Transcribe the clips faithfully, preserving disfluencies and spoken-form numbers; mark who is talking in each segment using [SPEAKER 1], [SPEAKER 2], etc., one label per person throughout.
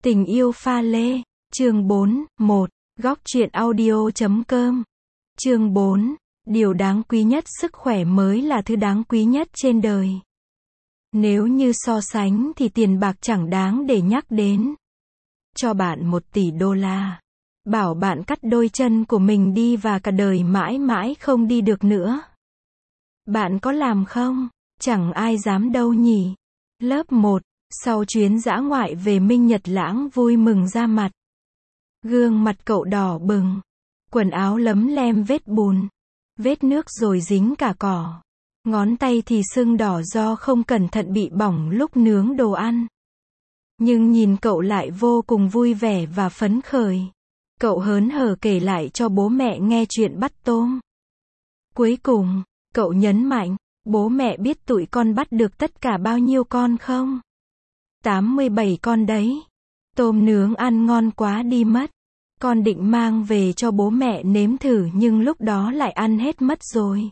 [SPEAKER 1] Tình yêu pha lê, chương bốn, một, góc truyện audio chấm com. Chương bốn, điều đáng quý nhất, sức khỏe mới là thứ đáng quý nhất trên đời. Nếu như so sánh thì tiền bạc chẳng đáng để nhắc đến. Cho bạn một tỷ đô la, bảo bạn cắt đôi chân của mình đi và cả đời mãi mãi không đi được nữa. Bạn có làm không? Chẳng ai dám đâu nhỉ. Lớp một, sau chuyến dã ngoại về Minh Nhật Lãng vui mừng ra mặt. Gương mặt cậu đỏ bừng, quần áo lấm lem vết bùn, vết nước rồi dính cả cỏ. Ngón tay thì sưng đỏ do không cẩn thận bị bỏng lúc nướng đồ ăn. Nhưng nhìn cậu lại vô cùng vui vẻ và phấn khởi. Cậu hớn hở kể lại cho bố mẹ nghe chuyện bắt tôm. Cuối cùng, cậu nhấn mạnh, bố mẹ biết tụi con bắt được tất cả bao nhiêu con không? tám mươi bảy con đấy. Tôm nướng ăn ngon quá đi mất. Con định mang về cho bố mẹ nếm thử nhưng lúc đó lại ăn hết mất rồi.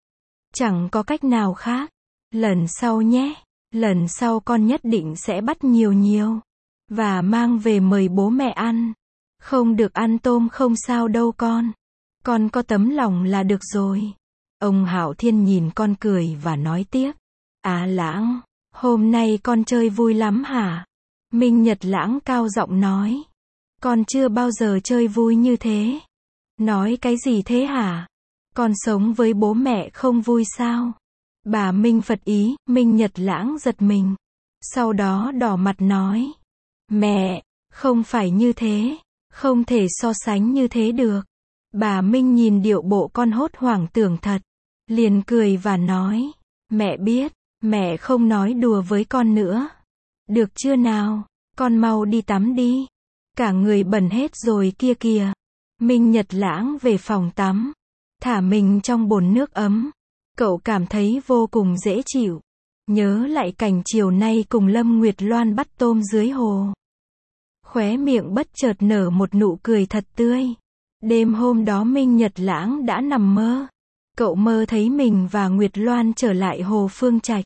[SPEAKER 1] Chẳng có cách nào khác. Lần sau nhé. Lần sau con nhất định sẽ bắt nhiều nhiều. Và mang về mời bố mẹ ăn. Không được ăn tôm không sao đâu con. Con có tấm lòng là được rồi. Ông Hạo Thiên nhìn con cười và nói tiếp. À Lãng, hôm nay con chơi vui lắm hả? Minh Nhật Lãng cao giọng nói. Con chưa bao giờ chơi vui như thế. Nói cái gì thế hả? Con sống với bố mẹ không vui sao? Bà Minh Phật ý, Minh Nhật Lãng giật mình. Sau đó đỏ mặt nói. Mẹ, không phải như thế. Không thể so sánh như thế được. Bà Minh nhìn điệu bộ con hốt hoảng tưởng thật. Liền cười và nói. Mẹ biết, mẹ không nói đùa với con nữa. Được chưa nào? Con mau đi tắm đi. Cả người bẩn hết rồi kia kìa. Minh Nhật Lãng về phòng tắm. Thả mình trong bồn nước ấm. Cậu cảm thấy vô cùng dễ chịu. Nhớ lại cảnh chiều nay cùng Lâm Nguyệt Loan bắt tôm dưới hồ. Khóe miệng bất chợt nở một nụ cười thật tươi. Đêm hôm đó Minh Nhật Lãng đã nằm mơ. Cậu mơ thấy mình và Nguyệt Loan trở lại hồ Phương Trạch.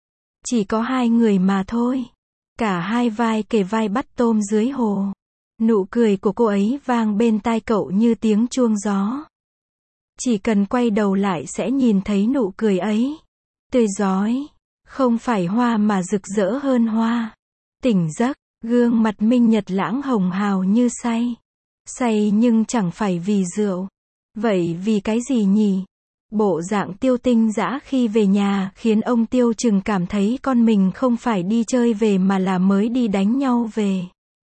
[SPEAKER 1] Chỉ có hai người mà thôi. Cả hai vai kề vai bắt tôm dưới hồ. Nụ cười của cô ấy vang bên tai cậu như tiếng chuông gió. Chỉ cần quay đầu lại sẽ nhìn thấy nụ cười ấy. Tươi rói. Không phải hoa mà rực rỡ hơn hoa. Tỉnh giấc, gương mặt Minh Nhật Lãng hồng hào như say. Say nhưng chẳng phải vì rượu. Vậy vì cái gì nhỉ? Bộ dạng Tiêu Tinh dã khi về nhà khiến ông Tiêu Trừng cảm thấy con mình không phải đi chơi về mà là mới đi đánh nhau về.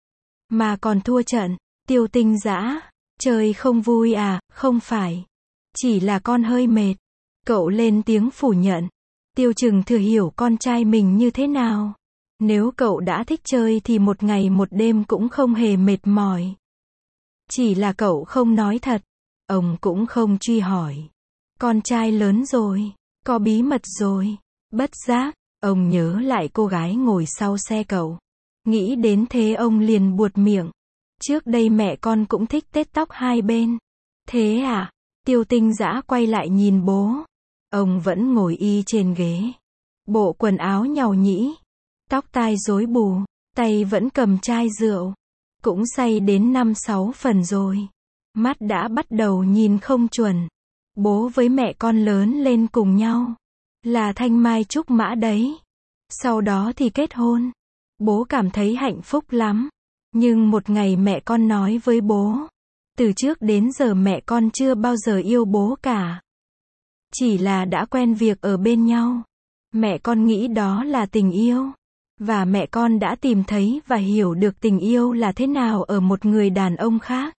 [SPEAKER 1] Mà còn thua trận. Tiêu Tinh dã, chơi không vui à? Không phải. Chỉ là con hơi mệt. Cậu lên tiếng phủ nhận. Tiêu Trừng thừa hiểu con trai mình như thế nào. Nếu cậu đã thích chơi thì một ngày một đêm cũng không hề mệt mỏi. Chỉ là cậu không nói thật. Ông cũng không truy hỏi. Con trai lớn rồi, có bí mật rồi. Bất giác, ông nhớ lại cô gái ngồi sau xe cậu. Nghĩ đến thế ông liền buột miệng. Trước đây mẹ con cũng thích tết tóc hai bên. Thế à? Tiêu Tinh dã quay lại nhìn bố. Ông vẫn ngồi y trên ghế. Bộ quần áo nhàu nhĩ. Tóc tai rối bù. Tay vẫn cầm chai rượu. Cũng say đến năm sáu phần rồi. Mắt đã bắt đầu nhìn không chuẩn. Bố với mẹ con lớn lên cùng nhau. Là thanh mai trúc mã đấy. Sau đó thì kết hôn. Bố cảm thấy hạnh phúc lắm. Nhưng một ngày mẹ con nói với bố. Từ trước đến giờ mẹ con chưa bao giờ yêu bố cả. Chỉ là đã quen việc ở bên nhau. Mẹ con nghĩ đó là tình yêu. Và mẹ con đã tìm thấy và hiểu được tình yêu là thế nào ở một người đàn ông khác.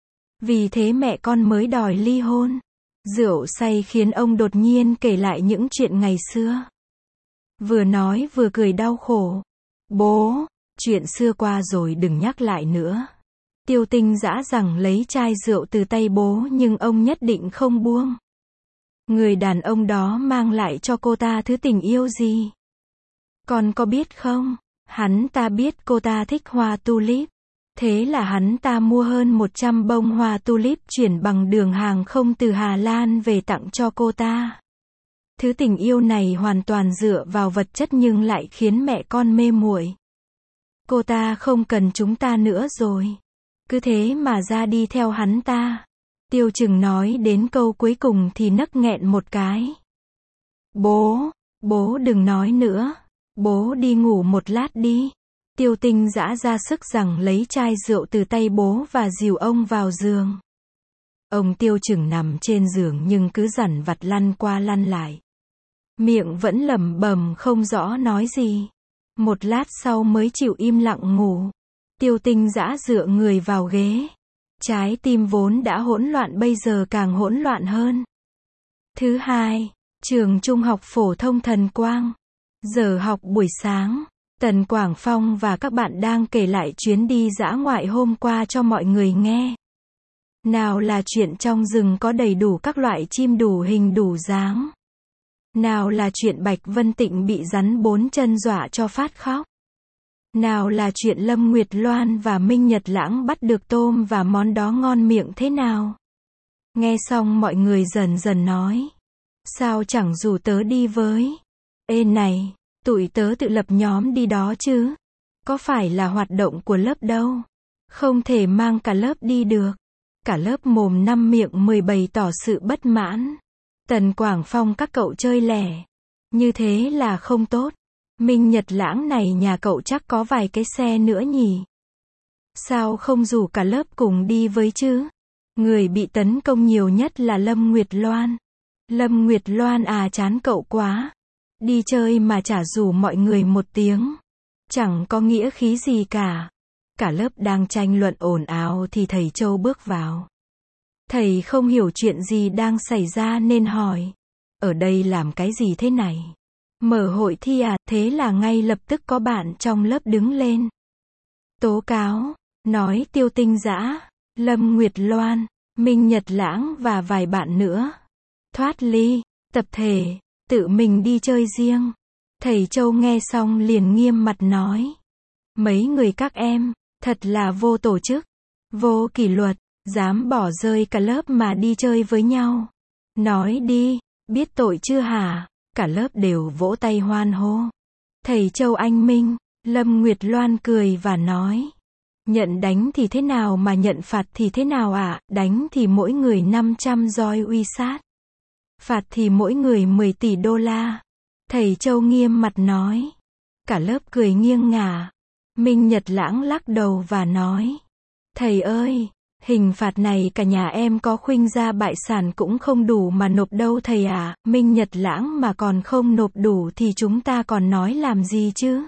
[SPEAKER 1] Vì thế mẹ con mới đòi ly hôn. Rượu say khiến ông đột nhiên kể lại những chuyện ngày xưa. Vừa nói vừa cười đau khổ. Bố, chuyện xưa qua rồi đừng nhắc lại nữa. Tiêu Tinh dã rằng lấy chai rượu từ tay bố nhưng ông nhất định không buông. Người đàn ông đó mang lại cho cô ta thứ tình yêu gì? Con có biết không? Hắn ta biết cô ta thích hoa tulip. Thế là hắn ta mua hơn một trăm bông hoa tulip chuyển bằng đường hàng không từ Hà Lan về tặng cho cô ta. Thứ tình yêu này hoàn toàn dựa vào vật chất nhưng lại khiến mẹ con mê muội. Cô ta không cần chúng ta nữa rồi. Cứ thế mà ra đi theo hắn ta. Tiêu Chừng nói đến câu cuối cùng thì nấc nghẹn một cái. Bố, bố đừng nói nữa. Bố đi ngủ một lát đi. Tiêu Tinh Dã ra sức rằng lấy chai rượu từ tay bố và dìu ông vào giường. Ông Tiêu Chừng nằm trên giường nhưng cứ dằn vặt lăn qua lăn lại. Miệng vẫn lẩm bẩm không rõ nói gì. Một lát sau mới chịu im lặng ngủ. Tiêu Tinh Dã dựa người vào ghế. Trái tim vốn đã hỗn loạn bây giờ càng hỗn loạn hơn. Thứ hai, trường trung học phổ thông Thần Quang. Giờ học buổi sáng, Tần Quảng Phong và các bạn đang kể lại chuyến đi dã ngoại hôm qua cho mọi người nghe. Nào là chuyện trong rừng có đầy đủ các loại chim đủ hình đủ dáng. Nào là chuyện Bạch Vân Tịnh bị rắn bốn chân dọa cho phát khóc. Nào là chuyện Lâm Nguyệt Loan và Minh Nhật Lãng bắt được tôm và món đó ngon miệng thế nào. Nghe xong mọi người dần dần nói. Sao chẳng rủ tớ đi với? Ê này, tụi tớ tự lập nhóm đi đó chứ. Có phải là hoạt động của lớp đâu. Không thể mang cả lớp đi được. Cả lớp mồm năm miệng mười bày tỏ sự bất mãn. Tần Quảng Phong các cậu chơi lẻ. Như thế là không tốt. Minh Nhật Lãng này nhà cậu chắc có vài cái xe nữa nhỉ. Sao không rủ cả lớp cùng đi với chứ? Người bị tấn công nhiều nhất là Lâm Nguyệt Loan. Lâm Nguyệt Loan à chán cậu quá. Đi chơi mà chả rủ mọi người một tiếng. Chẳng có nghĩa khí gì cả. Cả lớp đang tranh luận ồn ào thì thầy Châu bước vào. Thầy không hiểu chuyện gì đang xảy ra nên hỏi. Ở đây làm cái gì thế này? Mở hội thi à? Thế là ngay lập tức có bạn trong lớp đứng lên. Tố cáo, nói Tiêu Tinh Dã, Lâm Nguyệt Loan, Minh Nhật Lãng và vài bạn nữa. Thoát ly, tập thể, tự mình đi chơi riêng. Thầy Châu nghe xong liền nghiêm mặt nói. Mấy người các em, thật là vô tổ chức, vô kỷ luật, dám bỏ rơi cả lớp mà đi chơi với nhau. Nói đi, biết tội chưa hả? Cả lớp đều vỗ tay hoan hô. Thầy Châu anh minh, Lâm Nguyệt Loan cười và nói. Nhận đánh thì thế nào mà nhận phạt thì thế nào ạ? À? Đánh thì mỗi người năm trăm roi uy sát. Phạt thì mỗi người mười tỷ đô la. Thầy Châu nghiêm mặt nói. Cả lớp cười nghiêng ngả. Minh Nhật Lãng lắc đầu và nói. Thầy ơi, hình phạt này cả nhà em có khuynh gia bại sản cũng không đủ mà nộp đâu thầy ạ. À. Minh Nhật Lãng mà còn không nộp đủ thì chúng ta còn nói làm gì chứ?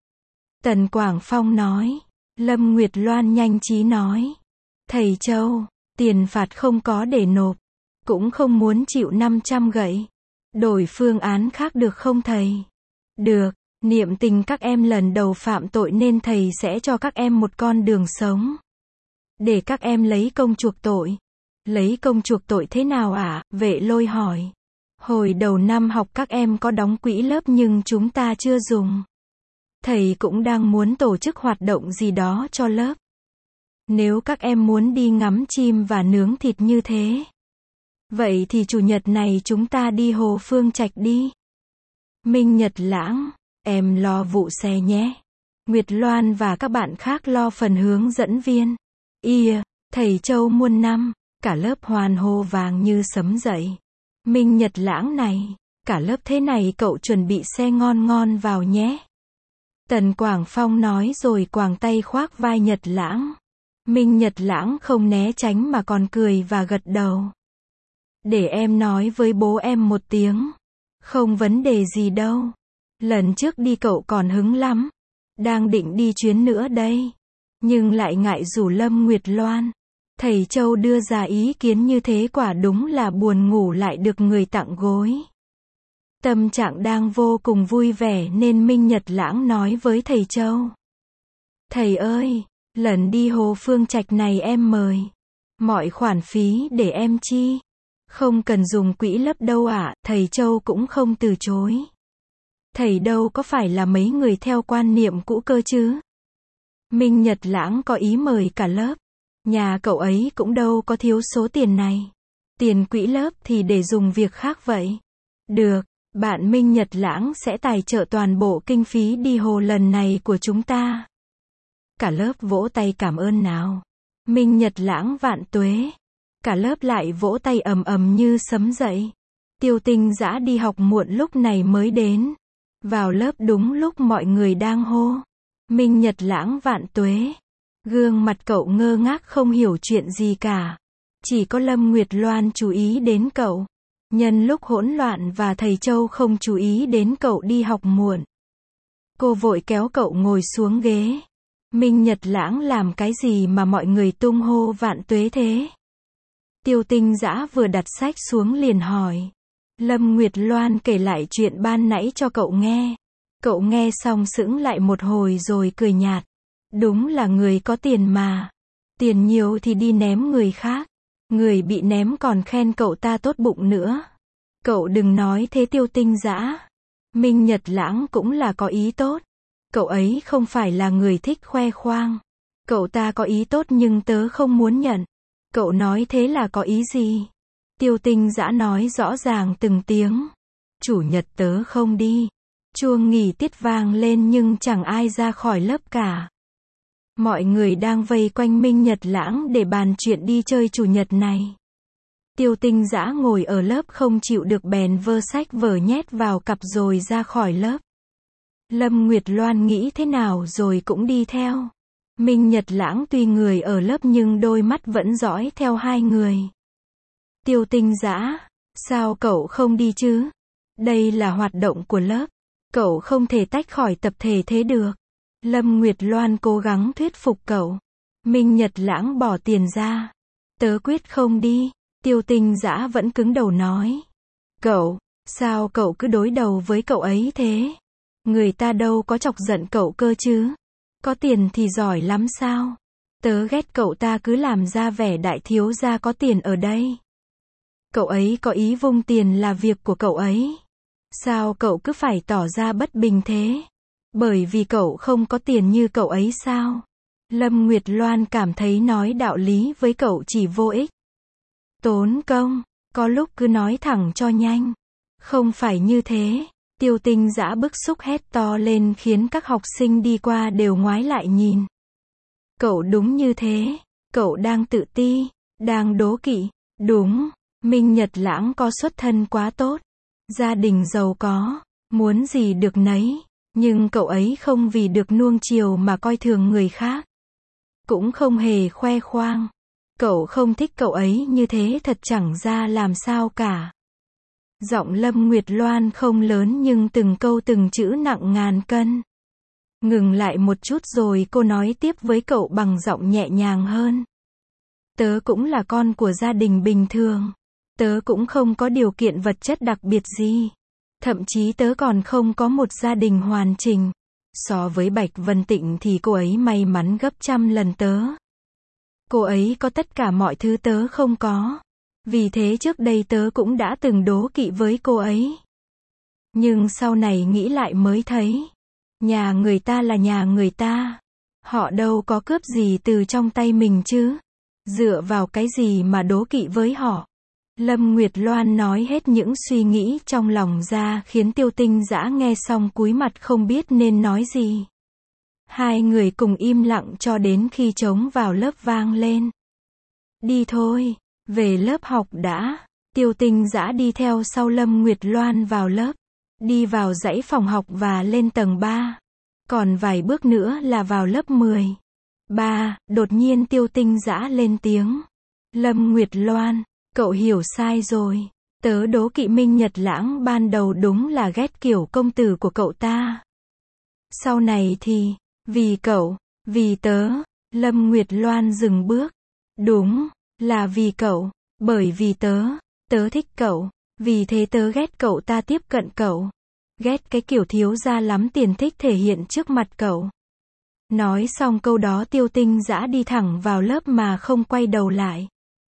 [SPEAKER 1] Tần Quảng Phong nói. Lâm Nguyệt Loan nhanh trí nói. Thầy Châu, tiền phạt không có để nộp. Cũng không muốn chịu năm trăm gậy. Đổi phương án khác được không thầy? Được, niệm tình các em lần đầu phạm tội nên thầy sẽ cho các em một con đường sống. Để các em lấy công chuộc tội. Lấy công chuộc tội thế nào ạ? À? Vệ Lôi hỏi. Hồi đầu năm học các em có đóng quỹ lớp nhưng chúng ta chưa dùng. Thầy cũng đang muốn tổ chức hoạt động gì đó cho lớp. Nếu các em muốn đi ngắm chim và nướng thịt như thế. Vậy thì chủ nhật này chúng ta đi Hồ Phương Trạch đi. Minh Nhật Lãng, em lo vụ xe nhé. Nguyệt Loan và các bạn khác lo phần hướng dẫn viên. Ia, thầy Châu muôn năm, cả lớp hoan hô vàng như sấm dậy. Minh Nhật Lãng này, cả lớp thế này cậu chuẩn bị xe ngon ngon vào nhé. Tần Quảng Phong nói rồi quàng tay khoác vai Nhật Lãng. Minh Nhật Lãng không né tránh mà còn cười và gật đầu. Để em nói với bố em một tiếng. Không vấn đề gì đâu. Lần trước đi cậu còn hứng lắm. Đang định đi chuyến nữa đây. Nhưng lại ngại rủ Lâm Nguyệt Loan. Thầy Châu đưa ra ý kiến như thế quả đúng là buồn ngủ lại được người tặng gối. Tâm trạng đang vô cùng vui vẻ nên Minh Nhật Lãng nói với thầy Châu. Thầy ơi, lần đi Hồ Phương Trạch này em mời. Mọi khoản phí để em chi. Không cần dùng quỹ lớp đâu ạ, à, thầy Châu cũng không từ chối. Thầy đâu có phải là mấy người theo quan niệm cũ cơ chứ. Minh Nhật Lãng có ý mời cả lớp. Nhà cậu ấy cũng đâu có thiếu số tiền này. Tiền quỹ lớp thì để dùng việc khác vậy. Được, bạn Minh Nhật Lãng sẽ tài trợ toàn bộ kinh phí đi hồ lần này của chúng ta. Cả lớp vỗ tay cảm ơn nào. Minh Nhật Lãng vạn tuế. Cả lớp lại vỗ tay ầm ầm như sấm dậy. Tiêu Tinh Dã đi học muộn lúc này mới đến. Vào lớp đúng lúc mọi người đang hô. Minh Nhật Lãng vạn tuế. Gương mặt cậu ngơ ngác không hiểu chuyện gì cả. Chỉ có Lâm Nguyệt Loan chú ý đến cậu. Nhân lúc hỗn loạn và thầy Châu không chú ý đến cậu đi học muộn. Cô vội kéo cậu ngồi xuống ghế. Minh Nhật Lãng làm cái gì mà mọi người tung hô vạn tuế thế? Tiêu Tinh Dã vừa đặt sách xuống liền hỏi. Lâm Nguyệt Loan kể lại chuyện ban nãy cho cậu nghe. Cậu nghe xong sững lại một hồi rồi cười nhạt. Đúng là người có tiền mà. Tiền nhiều thì đi ném người khác. Người bị ném còn khen cậu ta tốt bụng nữa. Cậu đừng nói thế Tiêu Tinh Dã. Minh Nhật Lãng cũng là có ý tốt. Cậu ấy không phải là người thích khoe khoang. Cậu ta có ý tốt nhưng tớ không muốn nhận. Cậu nói thế là có ý gì? Tiêu Tinh Dã nói rõ ràng từng tiếng. Chủ nhật tớ không đi. Chuông nghỉ tiết vang lên nhưng chẳng ai ra khỏi lớp cả. Mọi người đang vây quanh Minh Nhật Lãng để bàn chuyện đi chơi chủ nhật này. Tiêu Tinh Dã ngồi ở lớp không chịu được bèn vơ sách vở nhét vào cặp rồi ra khỏi lớp. Lâm Nguyệt Loan nghĩ thế nào rồi cũng đi theo. Minh Nhật Lãng tuy người ở lớp nhưng đôi mắt vẫn dõi theo hai người. Tiêu Tinh Dã, sao cậu không đi chứ? Đây là hoạt động của lớp. Cậu không thể tách khỏi tập thể thế được. Lâm Nguyệt Loan cố gắng thuyết phục cậu. Minh Nhật Lãng bỏ tiền ra. Tớ quyết không đi. Tiêu Tinh Dã vẫn cứng đầu nói. Cậu, sao cậu cứ đối đầu với cậu ấy thế? Người ta đâu có chọc giận cậu cơ chứ. Có tiền thì giỏi lắm sao? Tớ ghét cậu ta cứ làm ra vẻ đại thiếu gia có tiền ở đây. Cậu ấy có ý vung tiền là việc của cậu ấy. Sao cậu cứ phải tỏ ra bất bình thế? Bởi vì cậu không có tiền như cậu ấy sao? Lâm Nguyệt Loan cảm thấy nói đạo lý với cậu chỉ vô ích. Tốn công, có lúc cứ nói thẳng cho nhanh. Không phải như thế. Tiêu Tinh Dã bức xúc hét to lên khiến các học sinh đi qua đều ngoái lại nhìn. Cậu đúng như thế. Cậu đang tự ti, đang đố kỵ. Đúng, Minh Nhật Lãng có xuất thân quá tốt. Gia đình giàu có, muốn gì được nấy. Nhưng cậu ấy không vì được nuông chiều mà coi thường người khác. Cũng không hề khoe khoang. Cậu không thích cậu ấy như thế thật chẳng ra làm sao cả. Giọng Lâm Nguyệt Loan không lớn nhưng từng câu từng chữ nặng ngàn cân. Ngừng lại một chút rồi cô nói tiếp với cậu bằng giọng nhẹ nhàng hơn. Tớ cũng là con của gia đình bình thường. Tớ cũng không có điều kiện vật chất đặc biệt gì. Thậm chí tớ còn không có một gia đình hoàn chỉnh. So với Bạch Vân Tịnh thì cô ấy may mắn gấp trăm lần tớ. Cô ấy có tất cả mọi thứ tớ không có. Vì thế trước đây tớ cũng đã từng đố kỵ với cô ấy. Nhưng sau này nghĩ lại mới thấy. Nhà người ta là nhà người ta. Họ đâu có cướp gì từ trong tay mình chứ. Dựa vào cái gì mà đố kỵ với họ. Lâm Nguyệt Loan nói hết những suy nghĩ trong lòng ra khiến Tiêu Tinh Dã nghe xong cúi mặt không biết nên nói gì. Hai người cùng im lặng cho đến khi trống vào lớp vang lên. Đi thôi, về lớp học đã. Tiêu Tinh Dã đi theo sau Lâm Nguyệt Loan vào lớp. Đi vào dãy phòng học và lên tầng ba. Còn vài bước nữa là vào lớp mười. Ba, đột nhiên Tiêu Tinh Dã lên tiếng. Lâm Nguyệt Loan, cậu hiểu sai rồi. Tớ đố kỵ Minh Nhật Lãng ban đầu đúng là ghét kiểu công tử của cậu ta. Sau này thì, vì cậu, vì tớ. Lâm Nguyệt Loan dừng bước. Đúng, là vì cậu, bởi vì tớ, tớ thích cậu, vì thế tớ ghét cậu ta tiếp cận cậu. Ghét cái kiểu thiếu gia lắm tiền thích thể hiện trước mặt cậu. Nói xong câu đó Tiêu Tinh Dã đi thẳng vào lớp mà không quay đầu lại.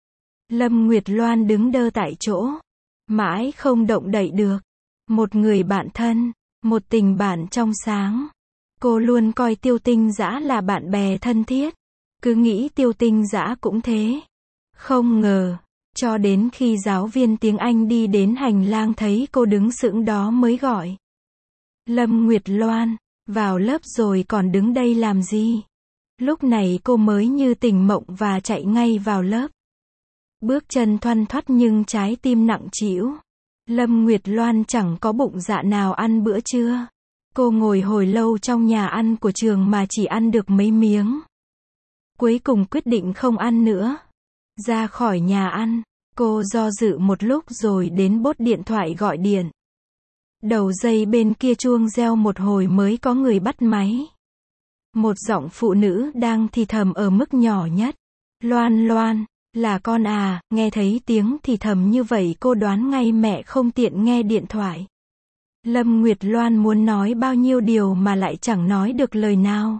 [SPEAKER 1] Lâm Nguyệt Loan đứng đơ tại chỗ. Mãi không động đậy được. Một người bạn thân, một tình bạn trong sáng. Cô luôn coi Tiêu Tinh Dã là bạn bè thân thiết. Cứ nghĩ Tiêu Tinh Dã cũng thế. Không ngờ, cho đến khi giáo viên tiếng Anh đi đến hành lang thấy cô đứng sững đó mới gọi. Lâm Nguyệt Loan, vào lớp rồi còn đứng đây làm gì? Lúc này cô mới như tỉnh mộng và chạy ngay vào lớp. Bước chân thoăn thoắt nhưng trái tim nặng trĩu. Lâm Nguyệt Loan chẳng có bụng dạ nào ăn bữa trưa. Cô ngồi hồi lâu trong nhà ăn của trường mà chỉ ăn được mấy miếng. Cuối cùng quyết định không ăn nữa. Ra khỏi nhà ăn, cô do dự một lúc rồi đến bốt điện thoại gọi điện. Đầu dây bên kia chuông reo một hồi mới có người bắt máy. Một giọng phụ nữ đang thì thầm ở mức nhỏ nhất. Loan Loan, là con à, nghe thấy tiếng thì thầm như vậy cô đoán ngay mẹ không tiện nghe điện thoại. Lâm Nguyệt Loan muốn nói bao nhiêu điều mà lại chẳng nói được lời nào.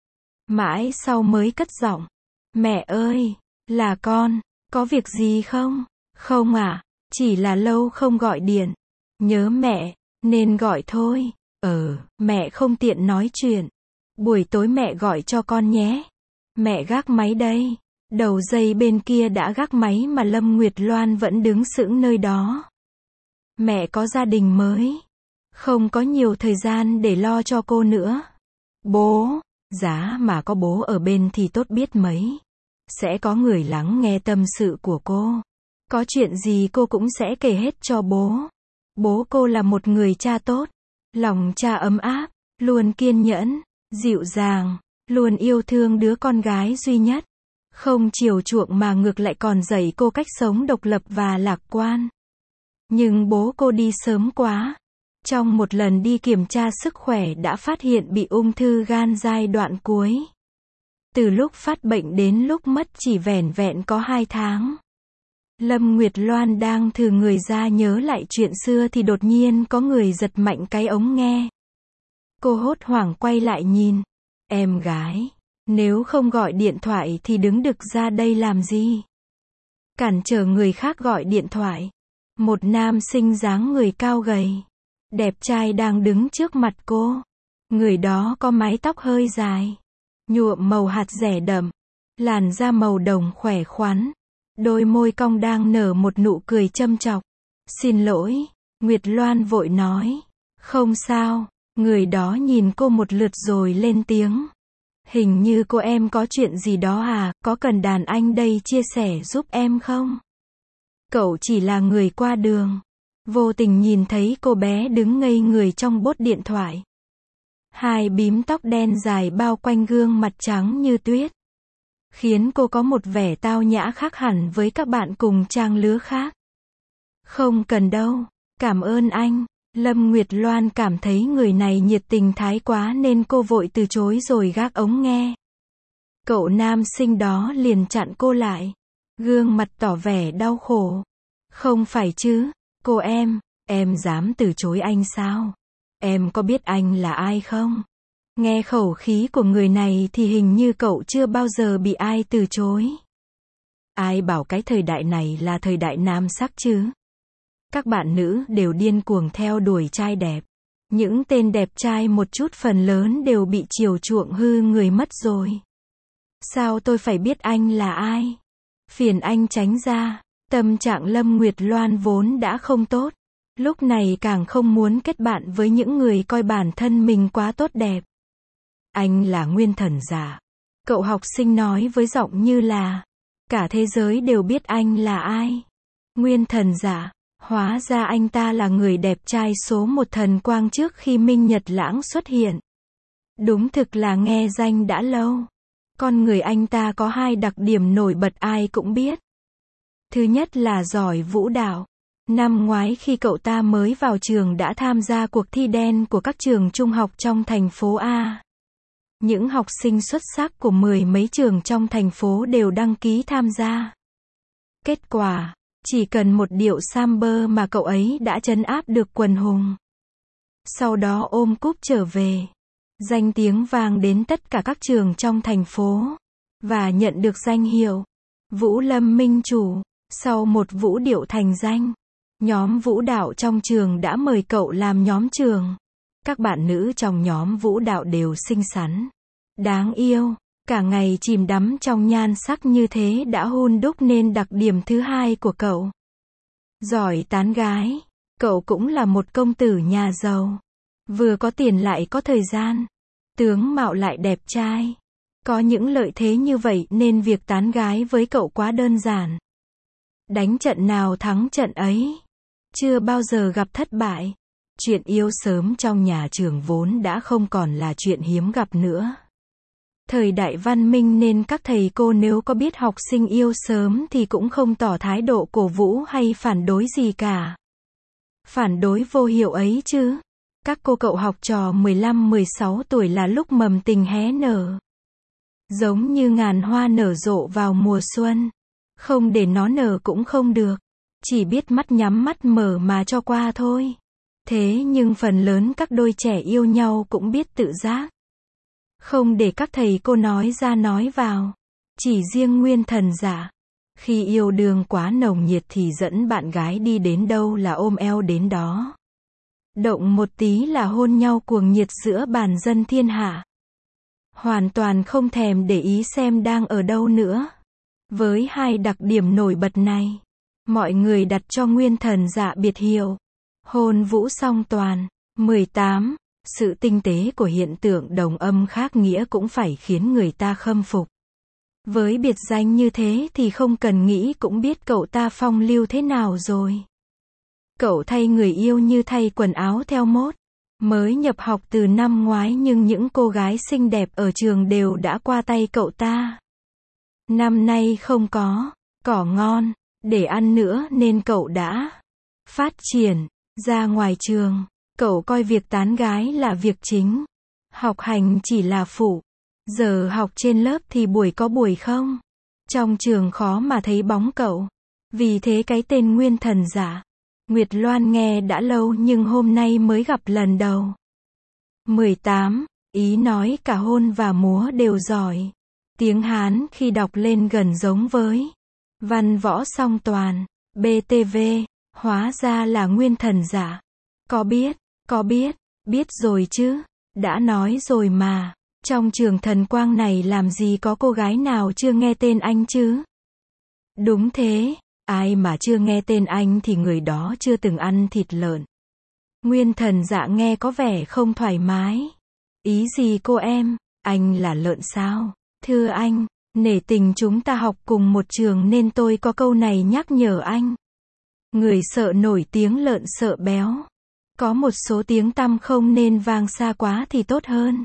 [SPEAKER 1] Mãi sau mới cất giọng. Mẹ ơi, là con, có việc gì không? Không à, chỉ là lâu không gọi điện. Nhớ mẹ, nên gọi thôi. Ờ, mẹ không tiện nói chuyện. Buổi tối mẹ gọi cho con nhé. Mẹ gác máy đây. Đầu dây bên kia đã gác máy mà Lâm Nguyệt Loan vẫn đứng sững nơi đó. Mẹ có gia đình mới. Không có nhiều thời gian để lo cho cô nữa. Bố, giá mà có bố ở bên thì tốt biết mấy. Sẽ có người lắng nghe tâm sự của cô. Có chuyện gì cô cũng sẽ kể hết cho bố. Bố cô là một người cha tốt. Lòng cha ấm áp, luôn kiên nhẫn, dịu dàng, luôn yêu thương đứa con gái duy nhất. Không chiều chuộng mà ngược lại còn dạy cô cách sống độc lập và lạc quan. Nhưng bố cô đi sớm quá. Trong một lần đi kiểm tra sức khỏe đã phát hiện bị ung thư gan giai đoạn cuối. Từ lúc phát bệnh đến lúc mất chỉ vẻn vẹn có hai tháng. Lâm Nguyệt Loan đang thử người ra nhớ lại chuyện xưa thì đột nhiên có người giật mạnh cái ống nghe. Cô hốt hoảng quay lại nhìn. Em gái, nếu không gọi điện thoại thì đứng đực ra đây làm gì? Cản trở người khác gọi điện thoại. Một nam sinh dáng người cao gầy, đẹp trai đang đứng trước mặt cô. Người đó có mái tóc hơi dài, nhuộm màu hạt dẻ đậm, làn da màu đồng khỏe khoắn, đôi môi cong đang nở một nụ cười châm chọc. Xin lỗi, Nguyệt Loan vội nói. Không sao. Người đó nhìn cô một lượt rồi lên tiếng. Hình như cô em có chuyện gì đó à, có cần đàn anh đây chia sẻ giúp em không? Cậu chỉ là người qua đường. Vô tình nhìn thấy cô bé đứng ngây người trong bốt điện thoại. Hai bím tóc đen dài bao quanh gương mặt trắng như tuyết. Khiến cô có một vẻ tao nhã khác hẳn với các bạn cùng trang lứa khác. Không cần đâu, cảm ơn anh. Lâm Nguyệt Loan cảm thấy người này nhiệt tình thái quá nên cô vội từ chối rồi gác ống nghe. Cậu nam sinh đó liền chặn cô lại. Gương mặt tỏ vẻ đau khổ. Không phải chứ, cô em, em dám từ chối anh sao? Em có biết anh là ai không? Nghe khẩu khí của người này thì hình như cậu chưa bao giờ bị ai từ chối. Ai bảo cái thời đại này là thời đại nam sắc chứ? Các bạn nữ đều điên cuồng theo đuổi trai đẹp. Những tên đẹp trai một chút phần lớn đều bị chiều chuộng hư người mất rồi. Sao tôi phải biết anh là ai? Phiền anh tránh ra. Tâm trạng Lâm Nguyệt Loan vốn đã không tốt. Lúc này càng không muốn kết bạn với những người coi bản thân mình quá tốt đẹp. Anh là nguyên thần giả. Cậu học sinh nói với giọng như là cả thế giới đều biết anh là ai. Nguyên thần giả. Hóa ra anh ta là người đẹp trai số một thần quang trước khi Minh Nhật Lãng xuất hiện. Đúng thực là nghe danh đã lâu. Con người anh ta có hai đặc điểm nổi bật ai cũng biết. Thứ nhất là giỏi vũ đạo. Năm ngoái khi cậu ta mới vào trường đã tham gia cuộc thi đen của các trường trung học trong thành phố A. Những học sinh xuất sắc của mười mấy trường trong thành phố đều đăng ký tham gia. Kết quả, chỉ cần một điệu samba mà cậu ấy đã trấn áp được quần hùng. Sau đó ôm cúp trở về. Danh tiếng vang đến tất cả các trường trong thành phố. Và nhận được danh hiệu Vũ Lâm Minh Chủ. Sau một vũ điệu thành danh, nhóm vũ đạo trong trường đã mời cậu làm nhóm trường. Các bạn nữ trong nhóm vũ đạo đều xinh xắn, đáng yêu, cả ngày chìm đắm trong nhan sắc như thế đã hun đúc nên đặc điểm thứ hai của cậu. Giỏi tán gái, cậu cũng là một công tử nhà giàu. Vừa có tiền lại có thời gian, tướng mạo lại đẹp trai. Có những lợi thế như vậy nên việc tán gái với cậu quá đơn giản. Đánh trận nào thắng trận ấy. Chưa bao giờ gặp thất bại. Chuyện yêu sớm trong nhà trường vốn đã không còn là chuyện hiếm gặp nữa. Thời đại văn minh nên các thầy cô nếu có biết học sinh yêu sớm thì cũng không tỏ thái độ cổ vũ hay phản đối gì cả. Phản đối vô hiệu ấy chứ. Các cô cậu học trò mười lăm mười sáu tuổi là lúc mầm tình hé nở. Giống như ngàn hoa nở rộ vào mùa xuân. Không để nó nở cũng không được. Chỉ biết mắt nhắm mắt mở mà cho qua thôi. Thế nhưng phần lớn các đôi trẻ yêu nhau cũng biết tự giác. Không để các thầy cô nói ra nói vào. Chỉ riêng Nguyên Thần Dạ. Khi yêu đương quá nồng nhiệt thì dẫn bạn gái đi đến đâu là ôm eo đến đó. Động một tí là hôn nhau cuồng nhiệt giữa bàn dân thiên hạ. Hoàn toàn không thèm để ý xem đang ở đâu nữa. Với hai đặc điểm nổi bật này, mọi người đặt cho Nguyên Thần Dạ biệt hiệu hôn vũ song toàn. mười tám. Sự tinh tế của hiện tượng đồng âm khác nghĩa cũng phải khiến người ta khâm phục. Với biệt danh như thế thì không cần nghĩ cũng biết cậu ta phong lưu thế nào rồi. Cậu thay người yêu như thay quần áo theo mốt. Mới nhập học từ năm ngoái nhưng những cô gái xinh đẹp ở trường đều đã qua tay cậu ta. Năm nay không có cỏ ngon để ăn nữa nên cậu đã phát triển ra ngoài trường. Cậu coi việc tán gái là việc chính. Học hành chỉ là phụ. Giờ học trên lớp thì buổi có buổi không. Trong trường khó mà thấy bóng cậu. Vì thế cái tên Nguyên Thần Dạ, Nguyệt Loan nghe đã lâu nhưng hôm nay mới gặp lần đầu. mười tám. Ý nói cả hôn và múa đều giỏi. Tiếng Hán khi đọc lên gần giống với văn võ song toàn. bê tê vê. Hóa ra là Nguyên Thần Dạ. Có biết, có biết, biết rồi chứ. Đã nói rồi mà. Trong trường thần quang này làm gì có cô gái nào chưa nghe tên anh chứ? Đúng thế. Ai mà chưa nghe tên anh thì người đó chưa từng ăn thịt lợn. Nguyên Thần Dạ nghe có vẻ không thoải mái. Ý gì cô em? Anh là lợn sao? Thưa anh, nể tình chúng ta học cùng một trường nên tôi có câu này nhắc nhở anh. Người sợ nổi tiếng lợn sợ béo. Có một số tiếng tăm không nên vang xa quá thì tốt hơn.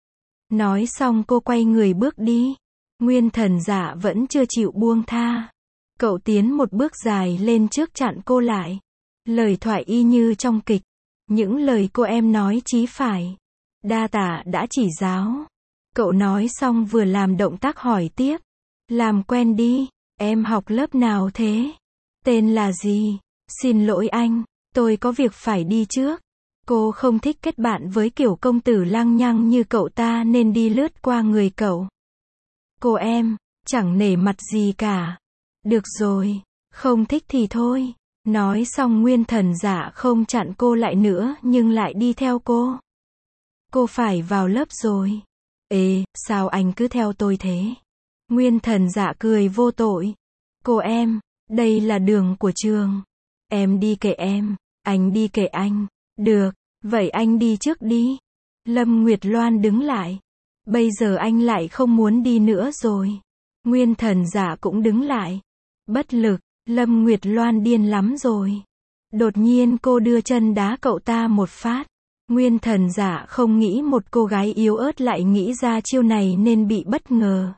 [SPEAKER 1] Nói xong cô quay người bước đi. Nguyên Thần Dạ vẫn chưa chịu buông tha. Cậu tiến một bước dài lên trước chặn cô lại. Lời thoại y như trong kịch. Những lời cô em nói chí phải. Đa tạ đã chỉ giáo. Cậu nói xong vừa làm động tác hỏi tiếp. Làm quen đi. Em học lớp nào thế? Tên là gì? Xin lỗi anh, tôi có việc phải đi trước. Cô không thích kết bạn với kiểu công tử lăng nhăng như cậu ta nên đi lướt qua người cậu. Cô em, chẳng nể mặt gì cả. Được rồi, không thích thì thôi. Nói xong Nguyên Thần Dạ không chặn cô lại nữa nhưng lại đi theo cô. Cô phải vào lớp rồi. Ê, sao anh cứ theo tôi thế? Nguyên Thần Dạ cười vô tội. Cô em, đây là đường của trường. Em đi kệ em, anh đi kệ anh. Được, vậy anh đi trước đi. Lâm Nguyệt Loan đứng lại. Bây giờ anh lại không muốn đi nữa rồi. Nguyên Thần Dạ cũng đứng lại. Bất lực, Lâm Nguyệt Loan điên lắm rồi. Đột nhiên cô đưa chân đá cậu ta một phát. Nguyên Thần Dạ không nghĩ một cô gái yếu ớt lại nghĩ ra chiêu này nên bị bất ngờ.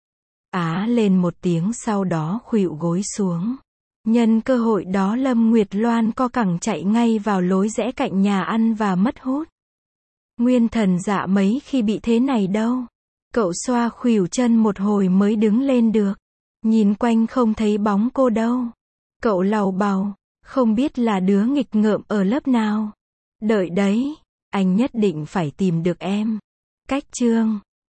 [SPEAKER 1] Á lên một tiếng sau đó khuỵu gối xuống. Nhân cơ hội đó Lâm Nguyệt Loan co cẳng chạy ngay vào lối rẽ cạnh nhà ăn và mất hút. Nguyên Thần Dạ mấy khi bị thế này đâu. Cậu xoa khuỷu chân một hồi mới đứng lên được. Nhìn quanh không thấy bóng cô đâu. Cậu lầu bầu, không biết là đứa nghịch ngợm ở lớp nào. Đợi đấy, anh nhất định phải tìm được em. Cách chương